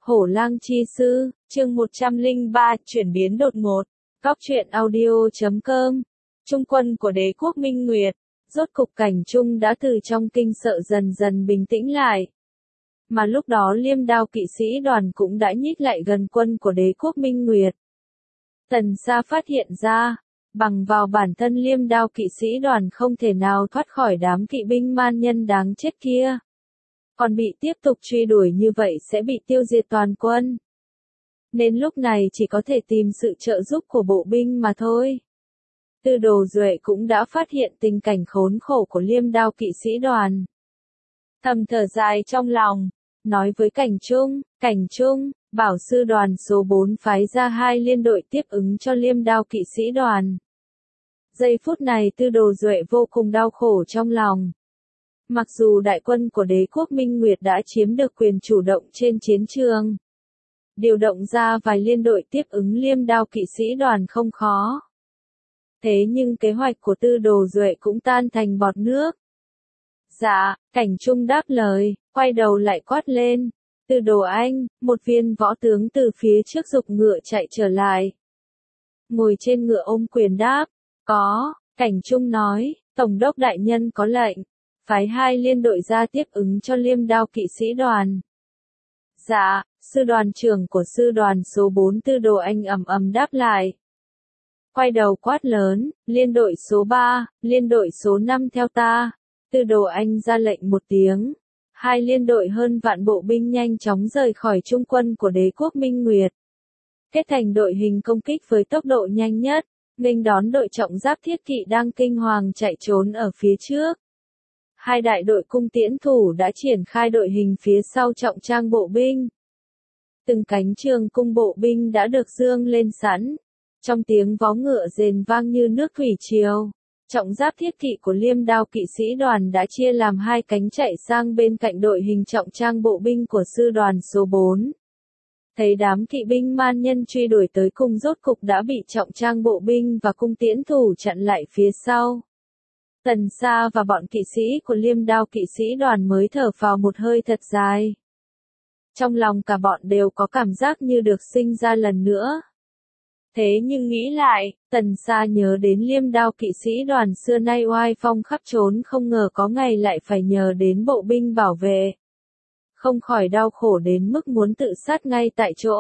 Hổ lang chi sư, chương 103, chuyển biến đột ngột. Góc truyện audio.com. Trung quân của đế quốc Minh Nguyệt, rốt cục Cảnh Trung đã từ trong kinh sợ dần dần bình tĩnh lại. Mà lúc đó Liêm Đao kỵ sĩ đoàn cũng đã nhích lại gần quân của đế quốc Minh Nguyệt. Tần Sa phát hiện ra, bằng vào bản thân Liêm Đao kỵ sĩ đoàn không thể nào thoát khỏi đám kỵ binh man nhân đáng chết kia. Còn bị tiếp tục truy đuổi như vậy sẽ bị tiêu diệt toàn quân. Nên lúc này chỉ có thể tìm sự trợ giúp của bộ binh mà thôi. Tư Đồ Duệ cũng đã phát hiện tình cảnh khốn khổ của Liêm Đao kỵ sĩ đoàn. Thầm thở dài trong lòng, nói với Cảnh Trung, bảo sư đoàn số 4 phái ra 2 liên đội tiếp ứng cho Liêm Đao kỵ sĩ đoàn. Giây phút này Tư Đồ Duệ vô cùng đau khổ trong lòng. Mặc dù đại quân của đế quốc Minh Nguyệt đã chiếm được quyền chủ động trên chiến trường, điều động ra vài liên đội tiếp ứng Liêm Đao kỵ sĩ đoàn không khó. Thế nhưng kế hoạch của Tư Đồ Duệ cũng tan thành bọt nước. Dạ, Cảnh Trung đáp lời, quay đầu lại quát lên. Tư Đồ Anh, một viên võ tướng từ phía trước giục ngựa chạy trở lại. Ngồi trên ngựa ôm quyền đáp, có, Cảnh Trung nói, Tổng đốc đại nhân có lệnh, phái 2 liên đội ra tiếp ứng cho Liêm Đao kỵ sĩ đoàn. Dạ, sư đoàn trưởng của sư đoàn số 4 Tư Đồ Anh ầm ầm đáp lại. Quay đầu quát lớn, liên đội số 3, liên đội số 5 theo ta. Tư Đồ Anh ra lệnh một tiếng. 2 liên đội hơn vạn bộ binh nhanh chóng rời khỏi trung quân của đế quốc Minh Nguyệt. Kết thành đội hình công kích với tốc độ nhanh nhất, nghênh đón đội trọng giáp thiết kỵ đang kinh hoàng chạy trốn ở phía trước. 2 đại đội cung tiễn thủ đã triển khai đội hình phía sau trọng trang bộ binh. Từng cánh trường cung bộ binh đã được dương lên sẵn. Trong tiếng vó ngựa rền vang như nước thủy triều, trọng giáp thiết kỵ của Liêm Đao kỵ sĩ đoàn đã chia làm 2 cánh chạy sang bên cạnh đội hình trọng trang bộ binh của sư đoàn số 4. Thấy đám kỵ binh man nhân truy đuổi tới cùng rốt cục đã bị trọng trang bộ binh và cung tiễn thủ chặn lại phía sau. Tần Sa và bọn kỵ sĩ của Liêm Đao kỵ sĩ đoàn mới thở phào một hơi thật dài. Trong lòng cả bọn đều có cảm giác như được sinh ra lần nữa. Thế nhưng nghĩ lại, Tần Sa nhớ đến Liêm Đao kỵ sĩ đoàn xưa nay oai phong khắp trốn không ngờ có ngày lại phải nhờ đến bộ binh bảo vệ. Không khỏi đau khổ đến mức muốn tự sát ngay tại chỗ.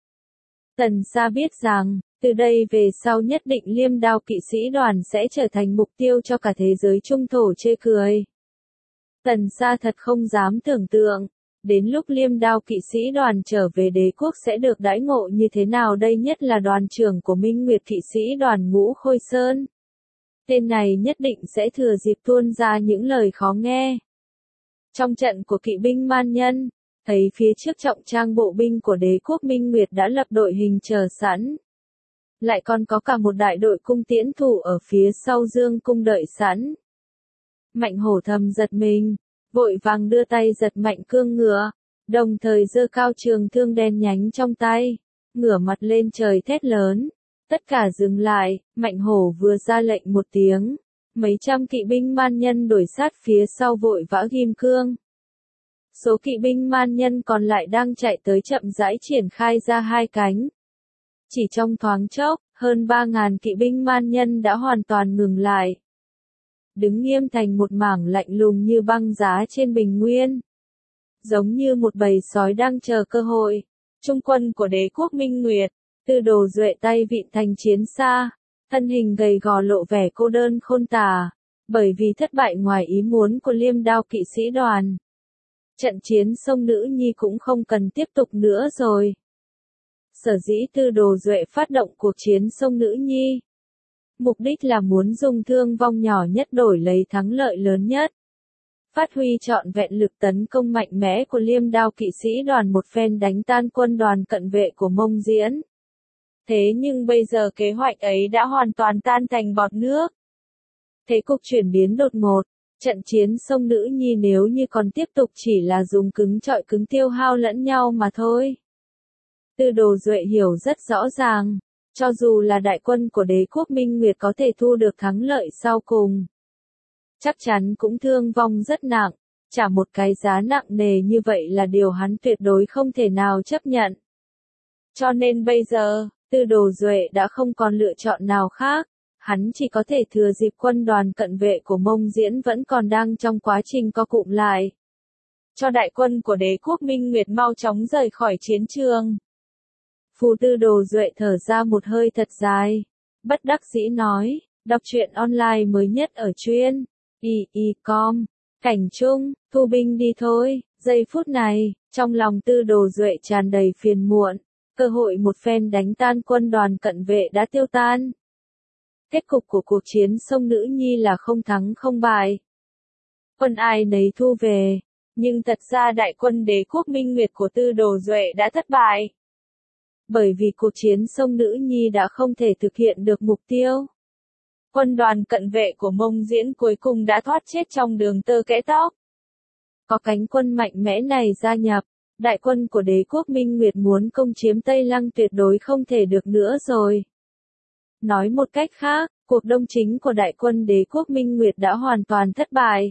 Tần Sa biết rằng, từ đây về sau nhất định Liêm Đao kỵ sĩ đoàn sẽ trở thành mục tiêu cho cả thế giới trung thổ chê cười. Tần Sa thật không dám tưởng tượng, đến lúc Liêm Đao kỵ sĩ đoàn trở về đế quốc sẽ được đãi ngộ như thế nào đây, nhất là đoàn trưởng của Minh Nguyệt kỵ sĩ đoàn Ngũ Khôi Sơn. Tên này nhất định sẽ thừa dịp tuôn ra những lời khó nghe. Trong trận của kỵ binh man nhân, thấy phía trước trọng trang bộ binh của đế quốc Minh Nguyệt đã lập đội hình chờ sẵn. Lại còn có cả một đại đội cung tiễn thủ ở phía sau dương cung đợi sẵn. Mạnh Hổ thầm giật mình, vội vàng đưa tay giật mạnh cương ngựa, đồng thời giơ cao trường thương đen nhánh trong tay, ngửa mặt lên trời thét lớn. Tất cả dừng lại, Mạnh Hổ vừa ra lệnh một tiếng, mấy trăm kỵ binh man nhân đuổi sát phía sau vội vã ghim cương. Số kỵ binh man nhân còn lại đang chạy tới chậm rãi triển khai ra 2 cánh. Chỉ trong thoáng chốc, hơn 3.000 kỵ binh man nhân đã hoàn toàn ngừng lại. Đứng nghiêm thành một mảng lạnh lùng như băng giá trên bình nguyên. Giống như một bầy sói đang chờ cơ hội. Trung quân của đế quốc Minh Nguyệt, Tư Đồ Duệ tay vịn thành chiến xa, thân hình gầy gò lộ vẻ cô đơn khôn tả, bởi vì thất bại ngoài ý muốn của Liêm Đao kỵ sĩ đoàn. Trận chiến sông Nữ Nhi cũng không cần tiếp tục nữa rồi. Sở dĩ Tư Đồ Duệ phát động cuộc chiến sông Nữ Nhi, mục đích là muốn dùng thương vong nhỏ nhất đổi lấy thắng lợi lớn nhất. Phát huy trọn vẹn lực tấn công mạnh mẽ của Liêm Đao kỵ sĩ đoàn một phen đánh tan quân đoàn cận vệ của Mông Diễn. Thế nhưng bây giờ kế hoạch ấy đã hoàn toàn tan thành bọt nước. Thế cục chuyển biến đột ngột, trận chiến sông Nữ Nhi nếu như còn tiếp tục chỉ là dùng cứng chọi cứng tiêu hao lẫn nhau mà thôi. Tư Đồ Duệ hiểu rất rõ ràng, cho dù là đại quân của đế quốc Minh Nguyệt có thể thu được thắng lợi sau cùng, chắc chắn cũng thương vong rất nặng, Trả một cái giá nặng nề như vậy là điều hắn tuyệt đối không thể nào chấp nhận. Cho nên bây giờ, Tư Đồ Duệ đã không còn lựa chọn nào khác, hắn chỉ có thể thừa dịp quân đoàn cận vệ của Mông Diễn vẫn còn đang trong quá trình co cụm lại. Cho đại quân của đế quốc Minh Nguyệt mau chóng rời khỏi chiến trường. Phù Tư Đồ Duệ thở ra một hơi thật dài, bất đắc dĩ nói, đọc truyện online mới nhất ở truyện y.com. Cảnh Trung, thu binh đi thôi. Giây phút này, trong lòng Tư Đồ Duệ tràn đầy phiền muộn, cơ hội một phen đánh tan quân đoàn cận vệ đã tiêu tan. Kết cục của cuộc chiến sông Nữ Nhi là không thắng không bại. Quân ai nấy thu về, nhưng thật ra đại quân đế quốc Minh Nguyệt của Tư Đồ Duệ đã thất bại. Bởi vì cuộc chiến sông Nữ Nhi đã không thể thực hiện được mục tiêu. Quân đoàn cận vệ của Mông Diễn cuối cùng đã thoát chết trong đường tơ kẽ tóc. Có cánh quân mạnh mẽ này gia nhập, đại quân của đế quốc Minh Nguyệt muốn công chiếm Tây Lăng tuyệt đối không thể được nữa rồi. Nói một cách khác, cuộc đông chính của đại quân đế quốc Minh Nguyệt đã hoàn toàn thất bại.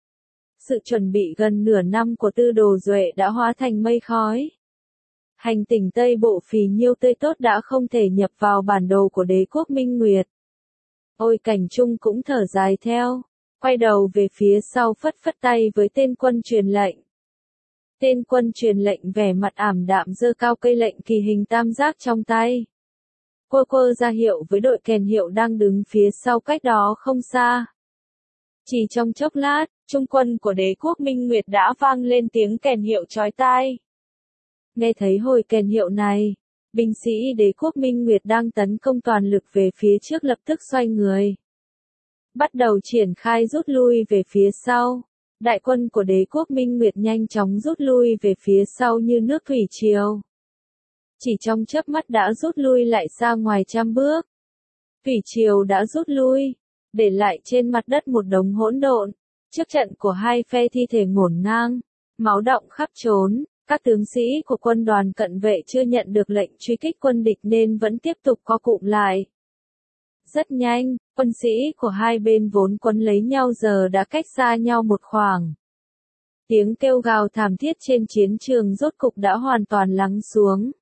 Sự chuẩn bị gần nửa năm của Tư Đồ Duệ đã hóa thành mây khói. Hành tỉnh Tây Bộ phì nhiêu tươi tốt đã không thể nhập vào bản đồ của đế quốc Minh Nguyệt. Ôi Cảnh Trung cũng thở dài theo, quay đầu về phía sau phất phất tay với tên quân truyền lệnh. Tên quân truyền lệnh vẻ mặt ảm đạm giơ cao cây lệnh kỳ hình tam giác trong tay. Quơ quơ ra hiệu với đội kèn hiệu đang đứng phía sau cách đó không xa. Chỉ trong chốc lát, trung quân của đế quốc Minh Nguyệt đã vang lên tiếng kèn hiệu chói tai. Nghe thấy hồi kèn hiệu này, binh sĩ đế quốc Minh Nguyệt đang tấn công toàn lực về phía trước lập tức xoay người. Bắt đầu triển khai rút lui về phía sau. Đại quân của đế quốc Minh Nguyệt nhanh chóng rút lui về phía sau như nước thủy triều. Chỉ trong chớp mắt đã rút lui lại xa ngoài trăm bước. Thủy triều đã rút lui, để lại trên mặt đất một đống hỗn độn. Trước trận của hai phe thi thể ngổn ngang, máu đọng khắp trốn. Các tướng sĩ của quân đoàn cận vệ chưa nhận được lệnh truy kích quân địch nên vẫn tiếp tục co cụm lại. Rất nhanh, quân sĩ của hai bên vốn quấn lấy nhau giờ đã cách xa nhau một khoảng. Tiếng kêu gào thảm thiết trên chiến trường rốt cục đã hoàn toàn lắng xuống.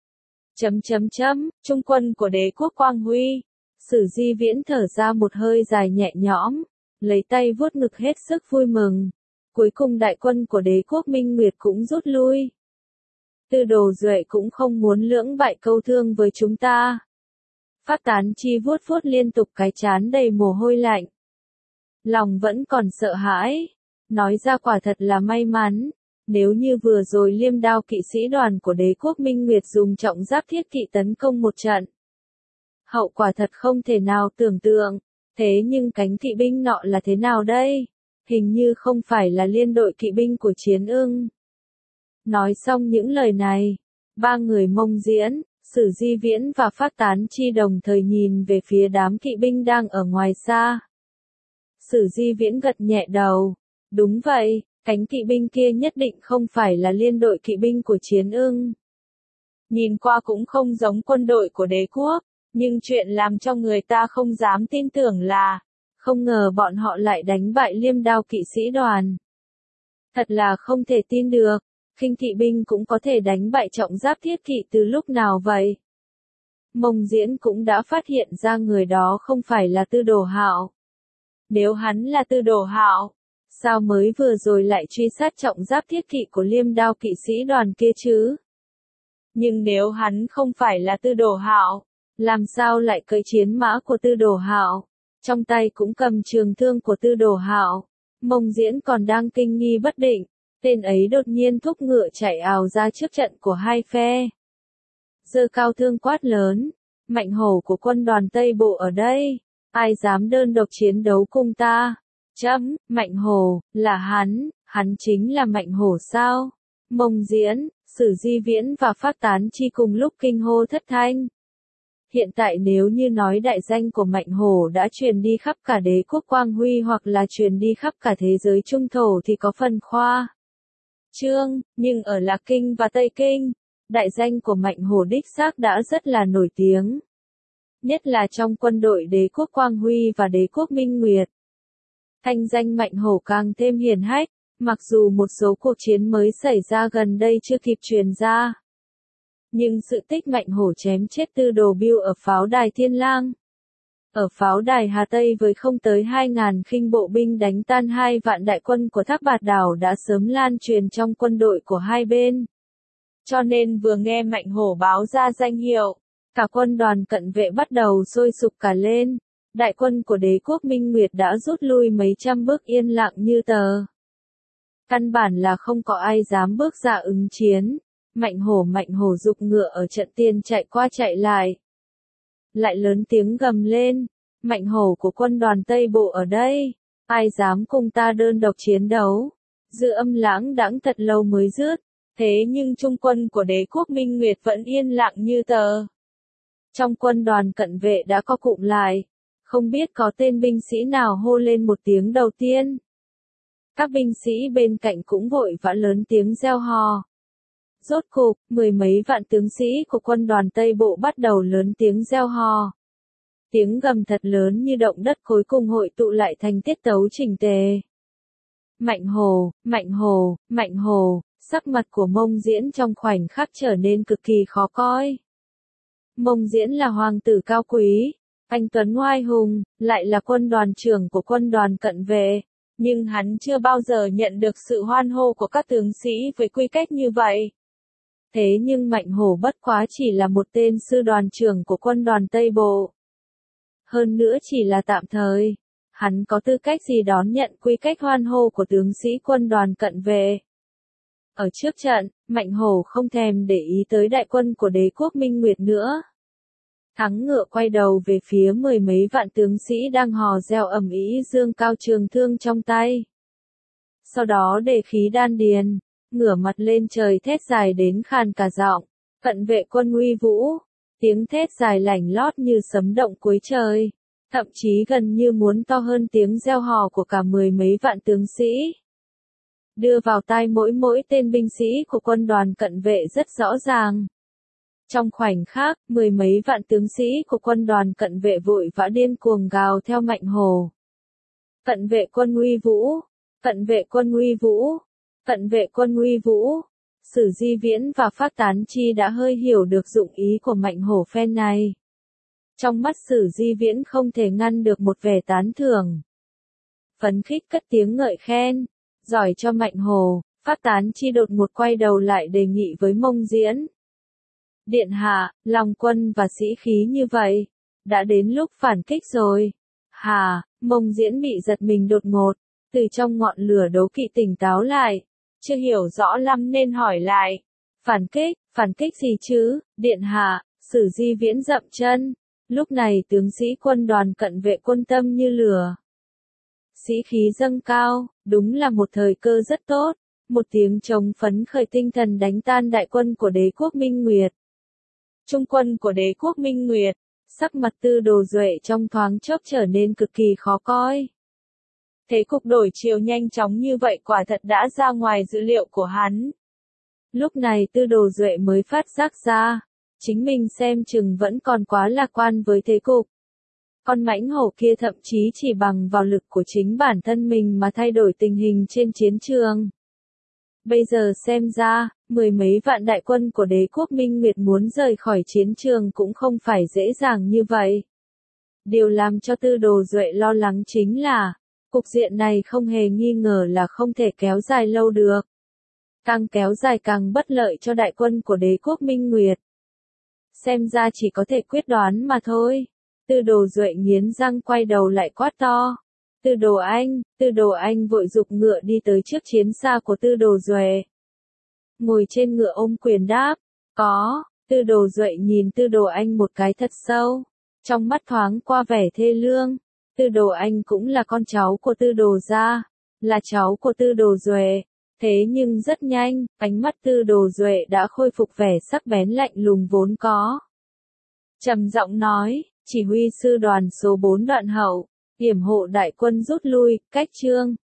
Trung quân của đế quốc Quang Huy. Sử Di Viễn thở ra một hơi dài nhẹ nhõm, lấy tay vuốt ngực hết sức vui mừng. Cuối cùng đại quân của đế quốc Minh Nguyệt cũng rút lui. Tư Đồ Duệ cũng không muốn lưỡng bại câu thương với chúng ta. Phát Tán Chi vuốt vuốt liên tục cái trán đầy mồ hôi lạnh. Lòng vẫn còn sợ hãi. Nói ra quả thật là may mắn. Nếu như vừa rồi Liêm Đao kỵ sĩ đoàn của đế quốc Minh Nguyệt dùng trọng giáp thiết kỵ tấn công một trận. Hậu quả thật không thể nào tưởng tượng. Thế nhưng cánh kỵ binh nọ là thế nào đây? Hình như không phải là liên đội kỵ binh của Chiến Ưng. Nói xong những lời này, ba người Mông Diễn, Sử Di Viễn và Phát Tán Chi đồng thời nhìn về phía đám kỵ binh đang ở ngoài xa. Sử Di Viễn gật nhẹ đầu. Đúng vậy, cánh kỵ binh kia nhất định không phải là liên đội kỵ binh của Chiến Ưng. Nhìn qua cũng không giống quân đội của đế quốc, nhưng chuyện làm cho người ta không dám tin tưởng là không ngờ bọn họ lại đánh bại Liêm Đao kỵ sĩ đoàn. Thật là không thể tin được, khinh kỵ binh cũng có thể đánh bại trọng giáp thiết kỵ từ lúc nào vậy? Mông Diễn cũng đã phát hiện ra người đó không phải là Tư Đồ Hạo. Nếu hắn là Tư Đồ Hạo, sao mới vừa rồi lại truy sát trọng giáp thiết kỵ của Liêm Đao kỵ sĩ đoàn kia chứ? Nhưng nếu hắn không phải là Tư Đồ Hạo, làm sao lại cưỡi chiến mã của Tư Đồ Hạo? Trong tay cũng cầm trường thương của Tư Đồ Hạo. Mông Diễn còn đang kinh nghi bất định, tên ấy đột nhiên thúc ngựa chạy ào ra trước trận của hai phe. Giơ cao thương quát lớn, Mạnh Hổ của quân đoàn Tây Bộ ở đây, ai dám đơn độc chiến đấu cùng ta? Mạnh Hổ, là hắn chính là Mạnh Hổ sao? Mông Diễn, Sử Di Viễn và Phát Tán Chi cùng lúc kinh hô thất thanh. Hiện tại nếu như nói đại danh của Mạnh Hổ đã truyền đi khắp cả đế quốc Quang Huy hoặc là truyền đi khắp cả thế giới trung thổ thì có phần khoa trương, nhưng ở Lạc Kinh và Tây Kinh, đại danh của Mạnh Hổ đích xác đã rất là nổi tiếng. Nhất là trong quân đội đế quốc Quang Huy và đế quốc Minh Nguyệt. Thanh danh Mạnh Hổ càng thêm hiển hách, Mặc dù một số cuộc chiến mới xảy ra gần đây chưa kịp truyền ra, nhưng sự tích Mạnh Hổ chém chết Tư Đồ Biêu ở pháo đài Thiên Lang, ở pháo đài Hà Tây với không tới 2.000 khinh bộ binh đánh tan 2 vạn đại quân của Thác Bạt Đảo đã sớm lan truyền trong quân đội của hai bên. Cho nên vừa nghe Mạnh Hổ báo ra danh hiệu, cả quân đoàn cận vệ bắt đầu sôi sục cả lên. Đại quân của đế quốc Minh Nguyệt đã rút lui mấy trăm bước yên lặng như tờ. Căn bản là không có ai dám bước ra ứng chiến. Mạnh Hổ giục ngựa ở trận tiền chạy qua chạy lại. Lại lớn tiếng gầm lên, Mạnh Hổ của quân đoàn Tây Bộ ở đây, ai dám cùng ta đơn độc chiến đấu. Dư âm lãng đãng thật lâu mới dứt, thế nhưng trung quân của đế quốc Minh Nguyệt vẫn yên lặng như tờ. Trong quân đoàn cận vệ đã co cụm lại, không biết có tên binh sĩ nào hô lên một tiếng đầu tiên. Các binh sĩ bên cạnh cũng vội vã lớn tiếng reo hò. Rốt cục, 10 mấy vạn tướng sĩ của quân đoàn Tây Bộ bắt đầu lớn tiếng reo hò. Tiếng gầm thật lớn như động đất cuối cùng hội tụ lại thành tiết tấu chỉnh tề. Mạnh Hổ, Mạnh Hổ, Mạnh Hổ, sắc mặt của Mông Diễn trong khoảnh khắc trở nên cực kỳ khó coi. Mông Diễn là hoàng tử cao quý, anh tuấn oai hùng, lại là quân đoàn trưởng của quân đoàn cận vệ, nhưng hắn chưa bao giờ nhận được sự hoan hô của các tướng sĩ với quy cách như vậy. Thế nhưng Mạnh Hổ bất quá chỉ là một tên sư đoàn trưởng của quân đoàn Tây Bộ. Hơn nữa chỉ là tạm thời, hắn có tư cách gì đón nhận quy cách hoan hô của tướng sĩ quân đoàn cận vệ. Ở trước trận, Mạnh Hổ không thèm để ý tới đại quân của đế quốc Minh Nguyệt nữa. Thắng ngựa quay đầu về phía 10 mấy vạn tướng sĩ đang hò reo ầm ĩ giương cao trường thương trong tay. Sau đó để khí đan điền, ngửa mặt lên trời thét dài đến khàn cả giọng, cận vệ quân uy vũ, tiếng thét dài lảnh lót như sấm động cuối trời, thậm chí gần như muốn to hơn tiếng reo hò của cả 10 mấy vạn tướng sĩ. Đưa vào tai mỗi tên binh sĩ của quân đoàn cận vệ rất rõ ràng. Trong khoảnh khắc, 10 mấy vạn tướng sĩ của quân đoàn cận vệ vội vã điên cuồng gào theo Mạnh Hổ. Cận vệ quân uy vũ, cận vệ quân uy vũ, cận vệ quân uy vũ. Sử Di Viễn và Phác Tán Chi đã hơi hiểu được dụng ý của Mạnh Hổ phen này. Trong mắt Sử Di Viễn không thể ngăn được một vẻ tán thưởng. Phấn khích cất tiếng ngợi khen, giỏi cho Mạnh Hổ. Phác Tán Chi đột ngột quay đầu lại đề nghị với Mông Diễn. Điện hạ, lòng quân và sĩ khí như vậy, đã đến lúc phản kích rồi. Hà, Mông Diễn bị giật mình đột ngột, từ trong ngọn lửa đố kỵ tỉnh táo lại, chưa hiểu rõ lắm nên hỏi lại. Phản kích gì chứ, điện hạ, Sử Di Viễn dậm chân. Lúc này tướng sĩ quân đoàn cận vệ quân tâm như lửa. Sĩ khí dâng cao, đúng là một thời cơ rất tốt. Một tiếng trống phấn khởi tinh thần đánh tan đại quân của đế quốc Minh Nguyệt. Trung quân của đế quốc Minh Nguyệt, sắc mặt Tư Đồ Duệ trong thoáng chốc trở nên cực kỳ khó coi. Thế cục đổi chiều nhanh chóng như vậy quả thật đã ra ngoài dữ liệu của hắn. Lúc này Tư Đồ Duệ mới phát giác ra, chính mình xem chừng vẫn còn quá lạc quan với thế cục. Con mãnh hổ kia thậm chí chỉ bằng vào lực của chính bản thân mình mà thay đổi tình hình trên chiến trường. Bây giờ xem ra, 10 mấy vạn đại quân của đế quốc Minh Nguyệt muốn rời khỏi chiến trường cũng không phải dễ dàng như vậy. Điều làm cho Tư Đồ Duệ lo lắng chính là, cục diện này không hề nghi ngờ là không thể kéo dài lâu được. Càng kéo dài càng bất lợi cho đại quân của đế quốc Minh Nguyệt. Xem ra chỉ có thể quyết đoán mà thôi. Tư Đồ Duệ nghiến răng quay đầu lại quát to. Tư Đồ Anh vội giục ngựa đi tới trước chiến xa của Tư Đồ Duệ. Ngồi trên ngựa ôm quyền đáp, có. Tư Đồ Duệ nhìn Tư Đồ Anh một cái thật sâu, trong mắt thoáng qua vẻ thê lương. Tư Đồ Anh cũng là con cháu của Tư Đồ gia, là cháu của Tư Đồ Duệ. Thế nhưng rất nhanh, ánh mắt Tư Đồ Duệ đã khôi phục vẻ sắc bén lạnh lùng vốn có. Trầm giọng nói, chỉ huy sư đoàn số 4 Đoạn Hậu, yểm hộ đại quân rút lui, cách chương.